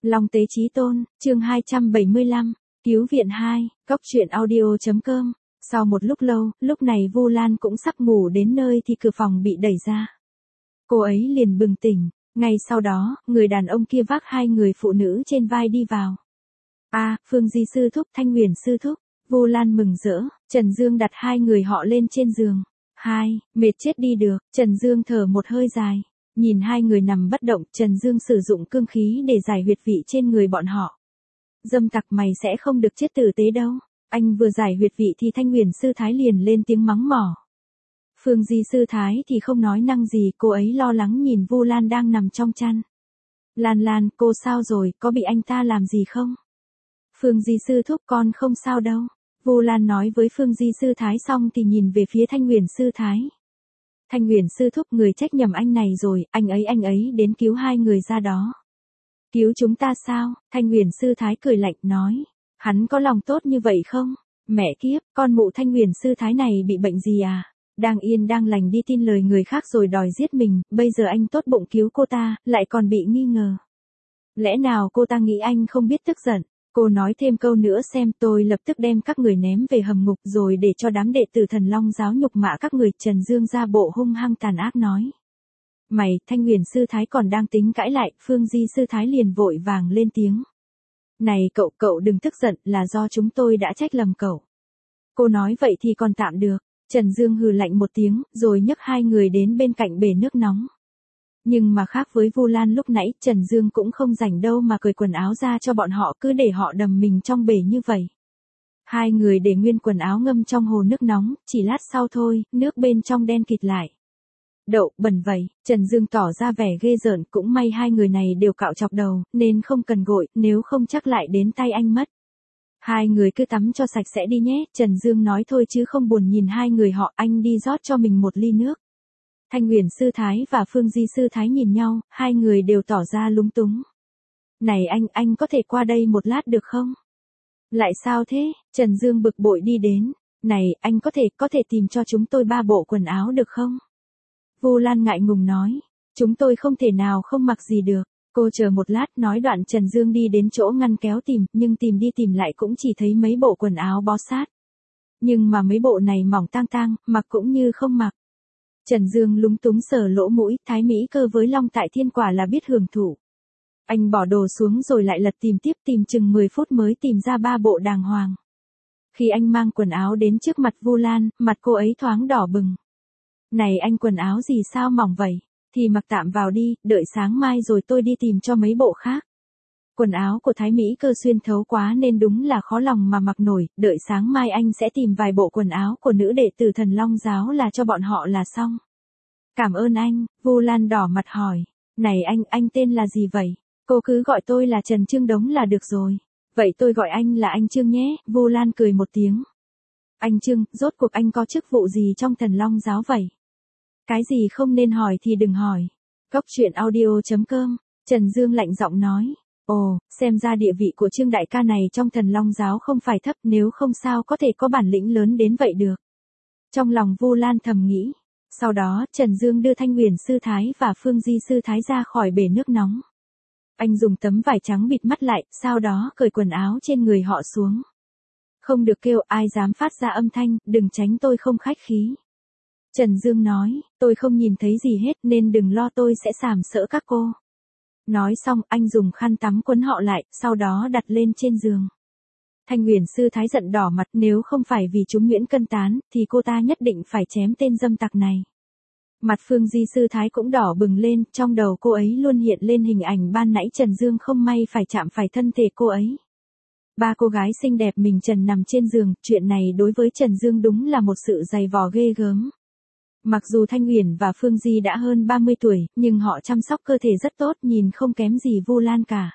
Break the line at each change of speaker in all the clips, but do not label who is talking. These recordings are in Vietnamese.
Long Tế Chí Tôn, chương 275, Cứu viện 2, Cốc truyện audio.com. Sau một lúc lâu, lúc này Vu Lan cũng sắp ngủ đến nơi thì cửa phòng bị đẩy ra. Cô ấy liền bừng tỉnh, ngay sau đó, người đàn ông kia vác hai người phụ nữ trên vai đi vào. Phương Di sư thúc, Thanh Huyền sư thúc. Vu Lan mừng rỡ, Trần Dương đặt hai người họ lên trên giường. Mệt chết đi được, Trần Dương thở một hơi dài. Nhìn hai người nằm bất động, Trần Dương sử dụng cương khí để giải huyệt vị trên người bọn họ. Dâm tặc mày sẽ không được chết tử tế đâu. Anh vừa giải huyệt vị thì Thanh Huyền sư thái liền lên tiếng mắng mỏ. Phương Di sư thái thì không nói năng gì, cô ấy lo lắng nhìn Vu Lan đang nằm trong chăn. Lan, cô sao rồi, có bị anh ta làm gì không? Phương Di sư thúc, con không sao đâu. Vu Lan nói với Phương Di sư thái xong thì nhìn về phía Thanh Huyền sư thái. Thanh Huyền sư thúc, người trách nhầm anh này rồi, anh ấy đến cứu hai người ra đó. Cứu chúng ta sao? Thanh Huyền sư thái cười lạnh nói. Hắn có lòng tốt như vậy không? Mẹ kiếp, con mụ Thanh Huyền sư thái này bị bệnh gì à? Đang yên đang lành đi tin lời người khác rồi đòi giết mình, bây giờ anh tốt bụng cứu cô ta, lại còn bị nghi ngờ. Lẽ nào cô ta nghĩ anh không biết tức giận? Cô nói thêm câu nữa xem, tôi lập tức đem các người ném về hầm ngục rồi để cho đám đệ tử Thần Long giáo nhục mạ các người. Trần Dương ra bộ hung hăng tàn ác nói. Mày, Thanh Huyền sư thái còn đang tính cãi lại, Phương Di sư thái liền vội vàng lên tiếng. Này cậu đừng tức giận, là do chúng tôi đã trách lầm cậu. Cô nói vậy thì còn tạm được. Trần Dương hừ lạnh một tiếng, rồi nhấc hai người đến bên cạnh bể nước nóng. Nhưng mà khác với Vu Lan lúc nãy, Trần Dương cũng không rảnh đâu mà cởi quần áo ra cho bọn họ, cứ để họ đầm mình trong bể như vậy. Hai người để nguyên quần áo ngâm trong hồ nước nóng, chỉ lát sau thôi, nước bên trong đen kịt lại. Đậu, bẩn vậy, Trần Dương tỏ ra vẻ ghê rợn, cũng may hai người này đều cạo chọc đầu, nên không cần gội, nếu không chắc lại đến tay anh mất. Hai người cứ tắm cho sạch sẽ đi nhé, Trần Dương nói thôi chứ không buồn nhìn hai người họ, anh đi rót cho mình một ly nước. Thanh Huyền sư thái và Phương Di sư thái nhìn nhau, hai người đều tỏ ra lúng túng. Này anh có thể qua đây một lát được không? Lại sao thế? Trần Dương bực bội đi đến. Này, anh có thể tìm cho chúng tôi 3 bộ quần áo được không? Vu Lan ngại ngùng nói. Chúng tôi không thể nào không mặc gì được. Cô chờ một lát, nói đoạn Trần Dương đi đến chỗ ngăn kéo tìm, nhưng tìm đi tìm lại cũng chỉ thấy mấy bộ quần áo bó sát. Nhưng mà mấy bộ này mỏng tang, mặc cũng như không mặc. Trần Dương lúng túng sờ lỗ mũi, Thái Mỹ Cơ với Long Tại Thiên quả là biết hưởng thụ. Anh bỏ đồ xuống rồi lại lật tìm tiếp, tìm chừng 10 phút mới tìm ra 3 bộ đàng hoàng. Khi anh mang quần áo đến trước mặt Vu Lan, mặt cô ấy thoáng đỏ bừng. Này anh, quần áo gì sao mỏng vậy? Thì mặc tạm vào đi, đợi sáng mai rồi tôi đi tìm cho mấy bộ khác. Quần áo của Thái Mỹ Cơ xuyên thấu quá nên đúng là khó lòng mà mặc nổi, đợi sáng mai anh sẽ tìm vài bộ quần áo của nữ đệ tử Thần Long giáo là cho bọn họ là xong. Cảm ơn anh, Vu Lan đỏ mặt hỏi. Này anh tên là gì vậy? Cô cứ gọi tôi là Trần Trương Đống là được rồi. Vậy tôi gọi anh là anh Trương nhé, Vu Lan cười một tiếng. Anh Trương, rốt cuộc anh có chức vụ gì trong Thần Long giáo vậy? Cái gì không nên hỏi thì đừng hỏi. Cốc truyện audio.com, Trần Dương lạnh giọng nói. Ồ, xem ra địa vị của Trương đại ca này trong Thần Long giáo không phải thấp, nếu không sao có thể có bản lĩnh lớn đến vậy được. Trong lòng Vu Lan thầm nghĩ. Sau đó, Trần Dương đưa Thanh Huyền sư thái và Phương Di sư thái ra khỏi bể nước nóng. Anh dùng tấm vải trắng bịt mắt lại, sau đó cởi quần áo trên người họ xuống. Không được kêu, ai dám phát ra âm thanh, đừng tránh tôi không khách khí. Trần Dương nói, tôi không nhìn thấy gì hết nên đừng lo, tôi sẽ sàm sỡ các cô. Nói xong, anh dùng khăn tắm quấn họ lại, sau đó đặt lên trên giường. Thanh Huyền sư thái giận đỏ mặt, nếu không phải vì chúng Nguyễn Cân Tán, thì cô ta nhất định phải chém tên dâm tặc này. Mặt Phương Di sư thái cũng đỏ bừng lên, trong đầu cô ấy luôn hiện lên hình ảnh ban nãy Trần Dương không may phải chạm phải thân thể cô ấy. 3 cô gái xinh đẹp mình trần nằm trên giường, chuyện này đối với Trần Dương đúng là một sự dày vò ghê gớm. Mặc dù Thanh Huyền và Phương Di đã hơn 30 tuổi, nhưng họ chăm sóc cơ thể rất tốt, nhìn không kém gì Vu Lan cả.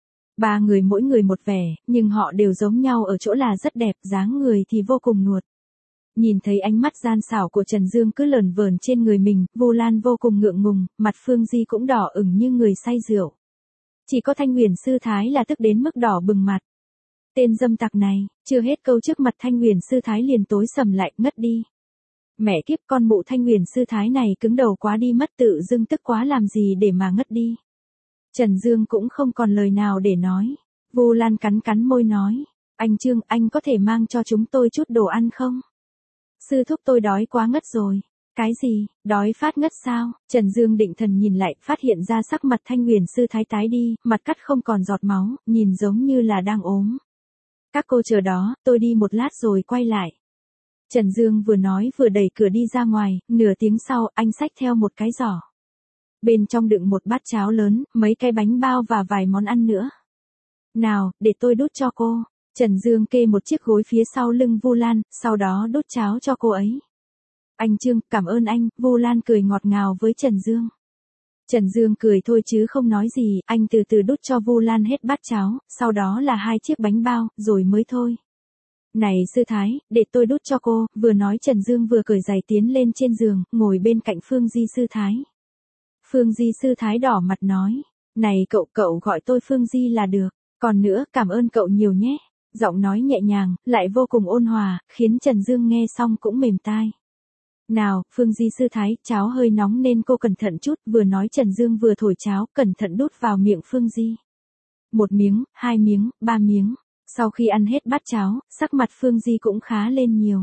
3 người mỗi người một vẻ, nhưng họ đều giống nhau ở chỗ là rất đẹp, dáng người thì vô cùng nuột. Nhìn thấy ánh mắt gian xảo của Trần Dương cứ lởn vởn trên người mình, Vu Lan vô cùng ngượng ngùng, mặt Phương Di cũng đỏ ửng như người say rượu. Chỉ có Thanh Huyền sư thái là tức đến mức đỏ bừng mặt. Tên dâm tặc này, chưa hết câu trước mặt Thanh Huyền sư thái liền tối sầm lại, ngất đi. Mẹ kiếp, con mụ Thanh Huyền sư thái này cứng đầu quá đi mất, tự dưng tức quá làm gì để mà ngất đi. Trần Dương cũng không còn lời nào để nói. Vu Lan cắn cắn môi nói. Anh Trương, anh có thể mang cho chúng tôi chút đồ ăn không? Sư thúc tôi đói quá ngất rồi. Cái gì, đói phát ngất sao? Trần Dương định thần nhìn lại, phát hiện ra sắc mặt Thanh Huyền sư thái tái đi, mặt cắt không còn giọt máu, nhìn giống như là đang ốm. Các cô chờ đó, tôi đi một lát rồi quay lại. Trần Dương vừa nói vừa đẩy cửa đi ra ngoài, nửa tiếng sau, anh xách theo một cái giỏ. Bên trong đựng một bát cháo lớn, mấy cái bánh bao và vài món ăn nữa. Nào, để tôi đút cho cô. Trần Dương kê một chiếc gối phía sau lưng Vu Lan, sau đó đút cháo cho cô ấy. Anh Trương, cảm ơn anh, Vu Lan cười ngọt ngào với Trần Dương. Trần Dương cười thôi chứ không nói gì, anh từ từ đút cho Vu Lan hết bát cháo, sau đó là 2 chiếc bánh bao, rồi mới thôi. Này sư thái, để tôi đút cho cô, vừa nói Trần Dương vừa cởi giày tiến lên trên giường, ngồi bên cạnh Phương Di sư thái. Phương Di sư thái đỏ mặt nói, này cậu gọi tôi Phương Di là được, còn nữa cảm ơn cậu nhiều nhé. Giọng nói nhẹ nhàng, lại vô cùng ôn hòa, khiến Trần Dương nghe xong cũng mềm tai. Nào, Phương Di sư thái, cháo hơi nóng nên cô cẩn thận chút, vừa nói Trần Dương vừa thổi cháo, cẩn thận đút vào miệng Phương Di. 1 miếng, 2 miếng, 3 miếng. Sau khi ăn hết bát cháo, sắc mặt Phương Di cũng khá lên nhiều.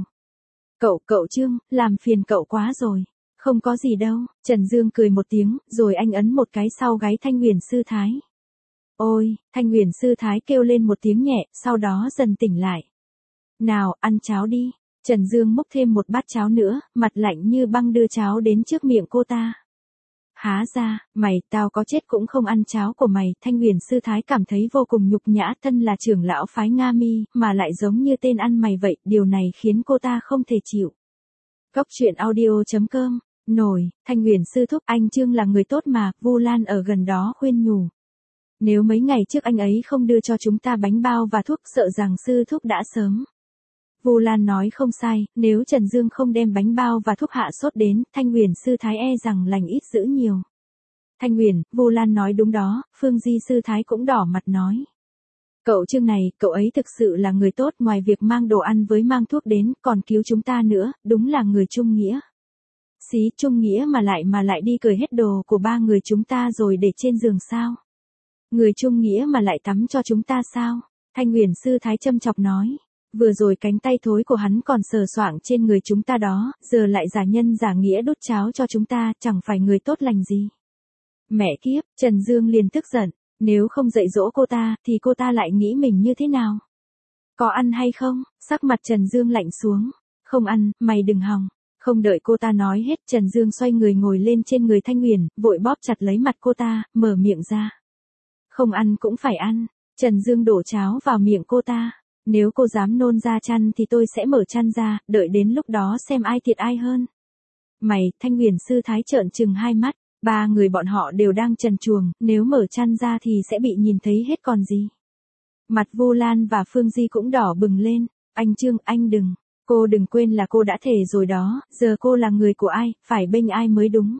Cậu Trương, làm phiền cậu quá rồi. Không có gì đâu, Trần Dương cười một tiếng, rồi anh ấn một cái sau gáy Thanh Huyền sư thái. Ôi, Thanh Huyền sư thái kêu lên một tiếng nhẹ, sau đó dần tỉnh lại. Nào, ăn cháo đi. Trần Dương múc thêm một bát cháo nữa, mặt lạnh như băng đưa cháo đến trước miệng cô ta. Há ra, mày, tao có chết cũng không ăn cháo của mày. Thanh Huyền sư thái cảm thấy vô cùng nhục nhã, thân là trưởng lão phái Nga Mi, mà lại giống như tên ăn mày vậy, điều này khiến cô ta không thể chịu. Góc truyện audio.com. Nổi, Thanh Huyền sư thúc, anh Trương là người tốt mà, Vu Lan ở gần đó khuyên nhủ. Nếu mấy ngày trước anh ấy không đưa cho chúng ta bánh bao và thuốc, sợ rằng sư thúc đã sớm. Vu Lan nói không sai, nếu Trần Dương không đem bánh bao và thuốc hạ sốt đến, Thanh Huyền sư thái e rằng lành ít dữ nhiều. Thanh Huyền, Vu Lan nói đúng đó, Phương Di sư thái cũng đỏ mặt nói. Cậu Trương này, cậu ấy thực sự là người tốt, ngoài việc mang đồ ăn với mang thuốc đến, còn cứu chúng ta nữa, đúng là người trung nghĩa. Xí, trung nghĩa mà lại đi cởi hết đồ của 3 người chúng ta rồi để trên giường sao? Người trung nghĩa mà lại tắm cho chúng ta sao? Thanh Huyền sư thái châm chọc nói. Vừa rồi cánh tay thối của hắn còn sờ soạng trên người chúng ta đó, giờ lại giả nhân giả nghĩa đút cháo cho chúng ta, chẳng phải người tốt lành gì. Mẹ kiếp, Trần Dương liền tức giận, nếu không dạy dỗ cô ta, thì cô ta lại nghĩ mình như thế nào? Có ăn hay không? Sắc mặt Trần Dương lạnh xuống. Không ăn, mày đừng hòng. Không đợi cô ta nói hết, Trần Dương xoay người ngồi lên trên người Thanh Huyền, vội bóp chặt lấy mặt cô ta, mở miệng ra. Không ăn cũng phải ăn. Trần Dương đổ cháo vào miệng cô ta. Nếu cô dám nôn ra chăn thì tôi sẽ mở chăn ra, đợi đến lúc đó xem ai thiệt ai hơn. Mày, Thanh Huyền sư thái trợn trừng 2 mắt, 3 người bọn họ đều đang trần truồng, nếu mở chăn ra thì sẽ bị nhìn thấy hết còn gì. Mặt Vu Lan và Phương Di cũng đỏ bừng lên, anh Trương, anh đừng, cô đừng quên là cô đã thề rồi đó, giờ cô là người của ai, phải bênh ai mới đúng.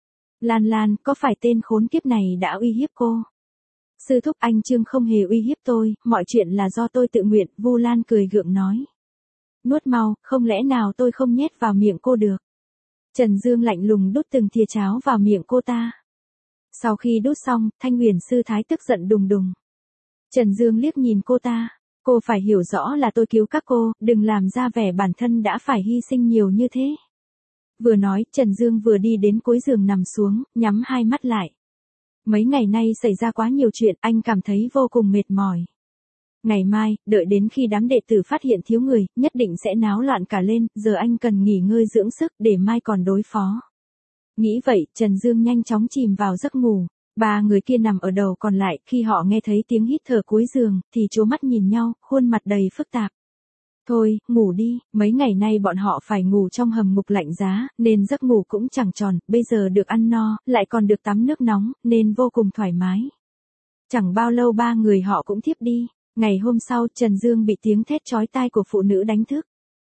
Lan, có phải tên khốn kiếp này đã uy hiếp cô? Sư thúc, anh Trương không hề uy hiếp tôi, mọi chuyện là do tôi tự nguyện, Vu Lan cười gượng nói. Nuốt mau, không lẽ nào tôi không nhét vào miệng cô được? Trần Dương lạnh lùng đút từng thìa cháo vào miệng cô ta. Sau khi đút xong, Thanh Huyền sư thái tức giận đùng đùng. Trần Dương liếc nhìn cô ta, cô phải hiểu rõ là tôi cứu các cô, đừng làm ra vẻ bản thân đã phải hy sinh nhiều như thế. Vừa nói, Trần Dương vừa đi đến cuối giường nằm xuống, nhắm 2 mắt lại. Mấy ngày nay xảy ra quá nhiều chuyện, anh cảm thấy vô cùng mệt mỏi. Ngày mai, đợi đến khi đám đệ tử phát hiện thiếu người, nhất định sẽ náo loạn cả lên, giờ anh cần nghỉ ngơi dưỡng sức để mai còn đối phó. Nghĩ vậy, Trần Dương nhanh chóng chìm vào giấc ngủ. 3 người kia nằm ở đầu còn lại, khi họ nghe thấy tiếng hít thở cuối giường, thì trố mắt nhìn nhau, khuôn mặt đầy phức tạp. Thôi, ngủ đi, mấy ngày nay bọn họ phải ngủ trong hầm ngục lạnh giá, nên giấc ngủ cũng chẳng tròn, bây giờ được ăn no, lại còn được tắm nước nóng, nên vô cùng thoải mái. Chẳng bao lâu 3 người họ cũng thiếp đi. Ngày hôm sau, Trần Dương bị tiếng thét chói tai của phụ nữ đánh thức.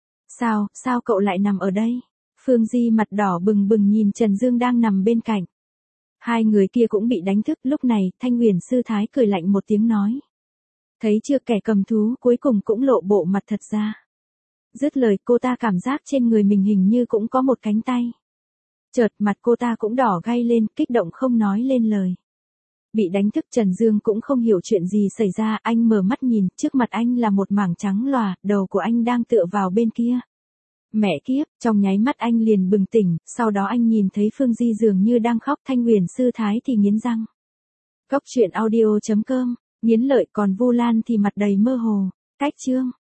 Sao cậu lại nằm ở đây? Phương Di mặt đỏ bừng bừng nhìn Trần Dương đang nằm bên cạnh. 2 người kia cũng bị đánh thức, lúc này, Thanh Huyền sư thái cười lạnh một tiếng nói. Thấy chưa, kẻ cầm thú cuối cùng cũng lộ bộ mặt thật ra. Dứt lời, cô ta cảm giác trên người mình hình như cũng có một cánh tay. Chợt mặt cô ta cũng đỏ gay lên, kích động không nói lên lời. Bị đánh thức Trần Dương cũng không hiểu chuyện gì xảy ra, anh mở mắt nhìn, trước mặt anh là một mảng trắng lòa, đầu của anh đang tựa vào bên kia. Mẹ kiếp, trong nháy mắt anh liền bừng tỉnh, sau đó anh nhìn thấy Phương Di dường như đang khóc, Thanh Huyền sư thái thì nghiến răng. Cốc truyện audio.com, nghiến lợi, còn Vu Lan thì mặt đầy mơ hồ. Cách chương